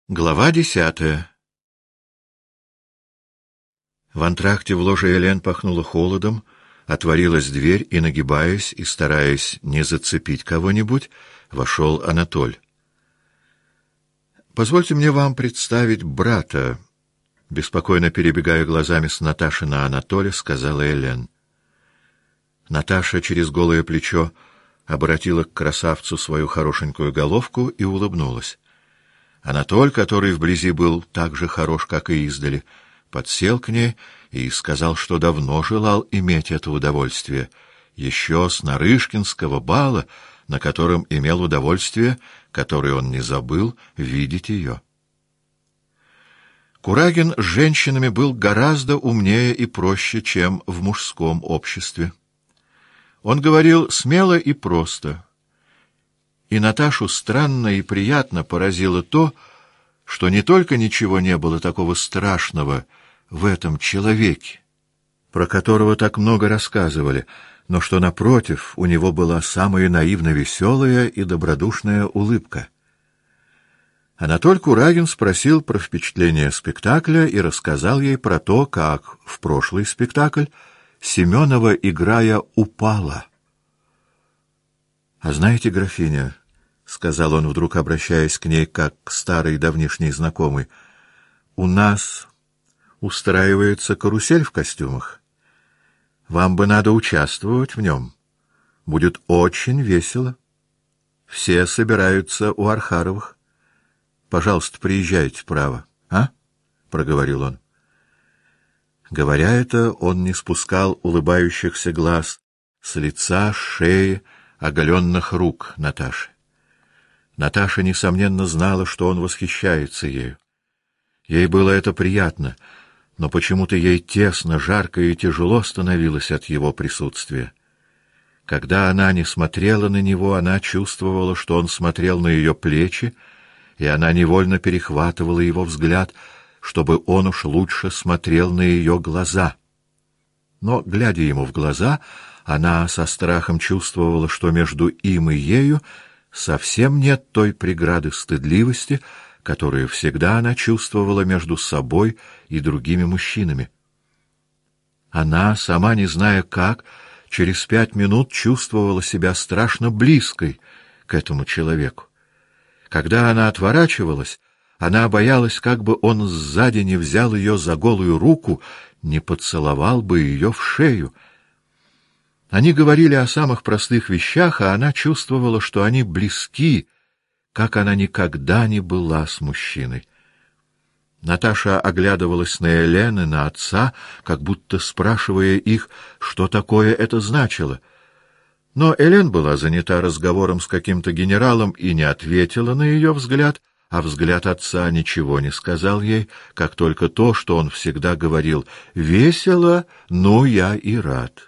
Глава 10. В антракте в ложе Элен пахнуло холодом, отворилась дверь, и, нагибаясь и стараясь не зацепить кого-нибудь, вошел Анатоль. «Позвольте мне вам представить брата», — беспокойно перебегая глазами с Наташи на Анатоля, сказала Элен. Наташа через голое плечо обратила к красавцу свою хорошенькую головку и улыбнулась. Анатоль, который вблизи был так же хорош, как и издали, подсел к ней и сказал, что давно желал иметь это удовольствие, еще с Нарышкинского бала, на котором имел удовольствие, которое он не забыл, видеть ее. Курагин с женщинами был гораздо умнее и проще, чем в мужском обществе. Он говорил смело и просто. И Наташу странно и приятно поразило то, что не только ничего не было такого страшного в этом человеке, про которого так много рассказывали, но что, напротив, у него была самая наивно веселая и добродушная улыбка. Анатоль Курагин спросил про впечатление спектакля и рассказал ей про то, как в прошлый спектакль Семенова, играя, упала. «А знаете, графиня, — сказал он, вдруг обращаясь к ней, как к старой давнишней знакомой, — у нас устраивается карусель в костюмах. Вам бы надо участвовать в нем. Будет очень весело. Все собираются у Архаровых. Пожалуйста, приезжайте, право, а? — проговорил он. Говоря это, он не спускал улыбающихся глаз с лица, шеи, оголенных рук Наташи. Наташа, несомненно, знала, что он восхищается ею. Ей было это приятно, но почему-то ей тесно, жарко и тяжело становилось от его присутствия. Когда она не смотрела на него, она чувствовала, что он смотрел на ее плечи, и она невольно перехватывала его взгляд, чтобы он уж лучше смотрел на ее глаза. Но, глядя ему в глаза, она со страхом чувствовала, что между им и ею совсем нет той преграды стыдливости, которую всегда она чувствовала между собой и другими мужчинами. Она, сама не зная как, через 5 минут чувствовала себя страшно близкой к этому человеку. Когда она отворачивалась, она боялась, как бы он сзади не взял ее за голую руку, не поцеловал бы ее в шею. Они говорили о самых простых вещах, а она чувствовала, что они близки, как она никогда не была с мужчиной. Наташа оглядывалась на Элен и на отца, как будто спрашивая их, что такое это значило. Но Элен была занята разговором с каким-то генералом и не ответила на ее взгляд, а взгляд отца ничего не сказал ей, как только то, что он всегда говорил: «Весело, но я и рад».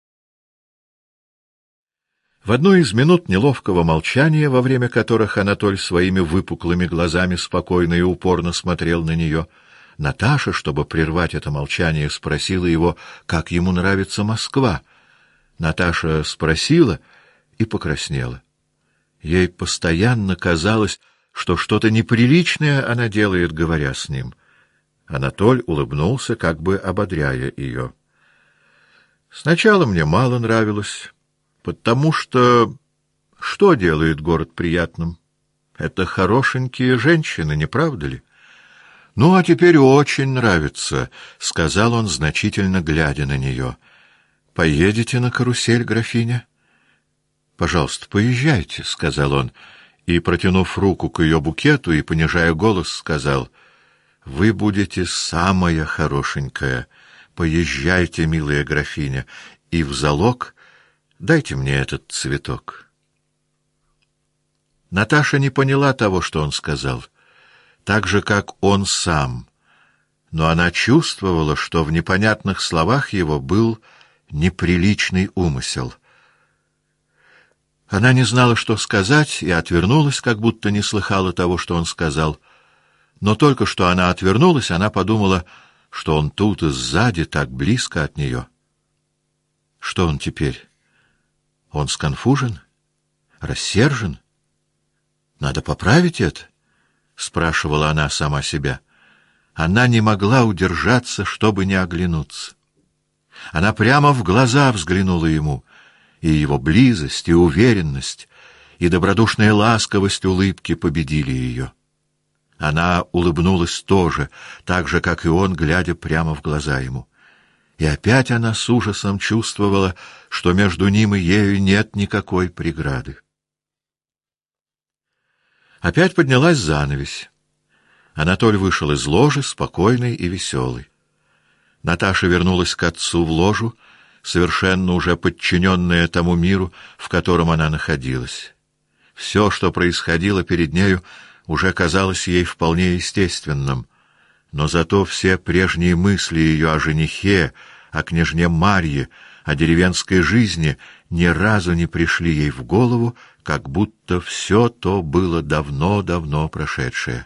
В одну из минут неловкого молчания, во время которых Анатоль своими выпуклыми глазами спокойно и упорно смотрел на нее, Наташа, чтобы прервать это молчание, спросила его, как ему нравится Москва. Наташа спросила и покраснела. Ей постоянно казалось, что что-то неприличное она делает, говоря с ним. Анатоль улыбнулся, как бы ободряя ее. «Сначала мне мало нравилось, потому что что делает город приятным? Это хорошенькие женщины, не правда ли? Ну, а теперь очень нравится», — сказал он, значительно глядя на нее. «Поедете на карусель, графиня?» «Пожалуйста, поезжайте», — сказал он, и, протянув руку к ее букету и понижая голос, сказал: «Вы будете самая хорошенькая. Поезжайте, милая графиня, и в залог дайте мне этот цветок». Наташа не поняла того, что он сказал, так же, как он сам, но она чувствовала, что в непонятных словах его был неприличный умысел. Она не знала, что сказать, и отвернулась, как будто не слыхала того, что он сказал. Но только что она отвернулась, она подумала, что он тут и сзади, так близко от нее. Что он теперь? Он сконфужен? Рассержен? Надо поправить это. спрашивала она сама себя. Она не могла удержаться, чтобы не оглянуться. Она прямо в глаза взглянула ему, и его близость, и уверенность, и добродушная ласковость улыбки победили ее. Она улыбнулась тоже, так же, как и он, глядя прямо в глаза ему. И опять она с ужасом чувствовала, что между ним и ею нет никакой преграды. Опять поднялась занавесь. Анатоль вышел из ложи, спокойный и веселый. Наташа вернулась к отцу в ложу, совершенно уже подчиненная тому миру, в котором она находилась. Все, что происходило перед нею, уже казалось ей вполне естественным, но зато все прежние мысли ее о женихе, о княжне Марье, о деревенской жизни ни разу не пришли ей в голову, как будто все то было давно-давно прошедшее.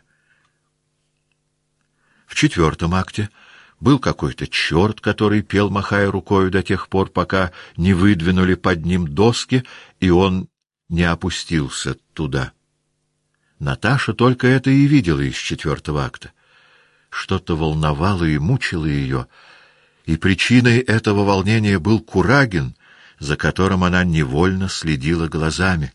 В 4-м акте был какой-то черт, который пел, махая рукою, до тех пор, пока не выдвинули под ним доски, и он не опустился туда. Наташа только это и видела из 4-го акта. Что-то волновало и мучило ее, и причиной этого волнения был Курагин, за которым она невольно следила глазами.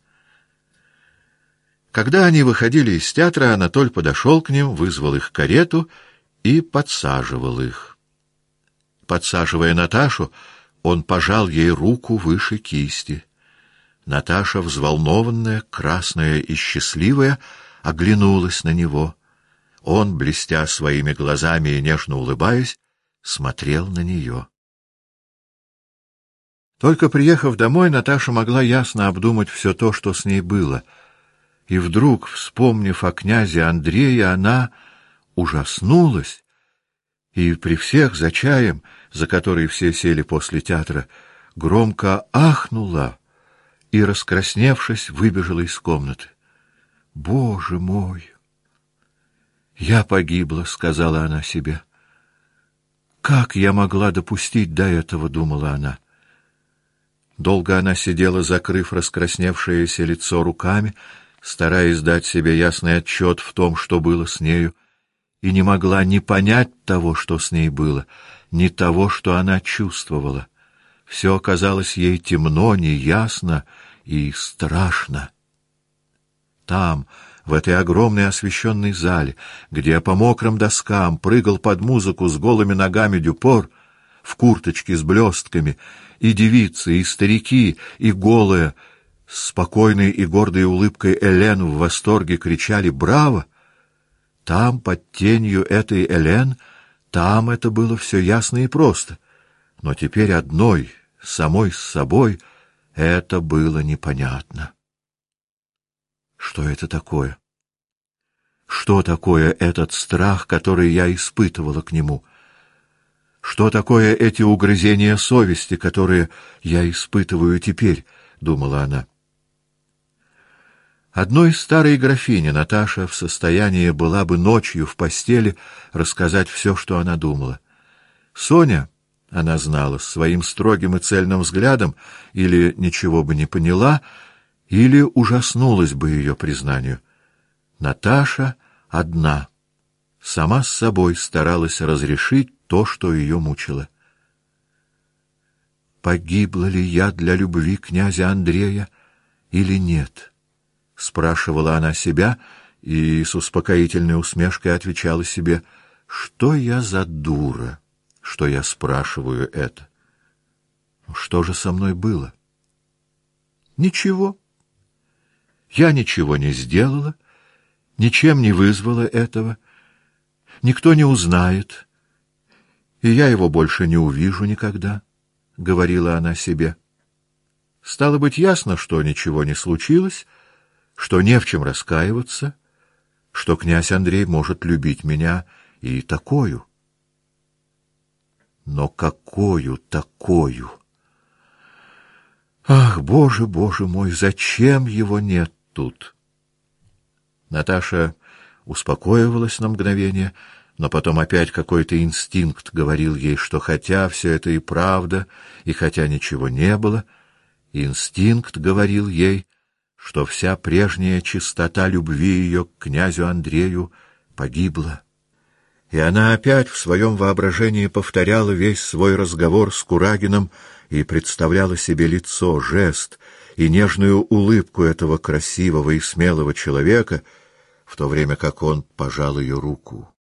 Когда они выходили из театра, Анатоль подошел к ним, вызвал их карету и подсаживал их. Подсаживая Наташу, он пожал ей руку выше кисти. Наташа, взволнованная, красная и счастливая, оглянулась на него. Он, блестя своими глазами и нежно улыбаясь, смотрел на нее. Только приехав домой, Наташа могла ясно обдумать все то, что с ней было. И вдруг, вспомнив о князе Андрее, она ужаснулась и при всех за чаем, за который все сели после театра, громко ахнула и, раскрасневшись, выбежала из комнаты. «Боже мой! Я погибла», — сказала она себе. «Как я могла допустить до этого?» — думала она. Долго она сидела, закрыв раскрасневшееся лицо руками, стараясь дать себе ясный отчет в том, что было с нею, и не могла ни понять того, что с ней было, ни того, что она чувствовала. Все казалось ей темно, неясно и страшно. Там, в этой огромной освещенной зале, где по мокрым доскам прыгал под музыку с голыми ногами Дюпор, в курточке с блестками, и девицы, и старики, и голая, с спокойной и гордой улыбкой Элен в восторге кричали «Браво!», там, под тенью этой Элен, там это было все ясно и просто. Но теперь одной, самой с собой, это было непонятно. Что это такое? Что такое этот страх, который я испытывала к нему? Что такое эти угрызения совести, которые я испытываю теперь, — думала она. Одной старой графине Наташа в состоянии была бы ночью в постели рассказать все, что она думала. Соня, она знала, своим строгим и цельным взглядом или ничего бы не поняла, или ужаснулась бы ее признанию. Наташа одна, сама с собой старалась разрешить то, что ее мучило. «Погибла ли я для любви князя Андрея или нет?» — спрашивала она себя и с успокоительной усмешкой отвечала себе: «Что я за дура, что я спрашиваю это? Что же со мной было? Ничего. Я ничего не сделала, ничем не вызвала этого. Никто не узнает, и я его больше не увижу никогда», — говорила она себе. Стало быть, ясно, что ничего не случилось, что не в чем раскаиваться, что князь Андрей может любить меня и такою. Но какую такою? Ах, Боже, Боже мой, зачем его нет тут? Наташа успокоивалась на мгновение, но потом опять какой-то инстинкт говорил ей, что хотя все это и правда, и хотя ничего не было, инстинкт говорил ей, что вся прежняя чистота любви ее к князю Андрею погибла. И она опять в своем воображении повторяла весь свой разговор с Курагиным и представляла себе лицо, жест и нежную улыбку этого красивого и смелого человека, в то время как он пожал ее руку.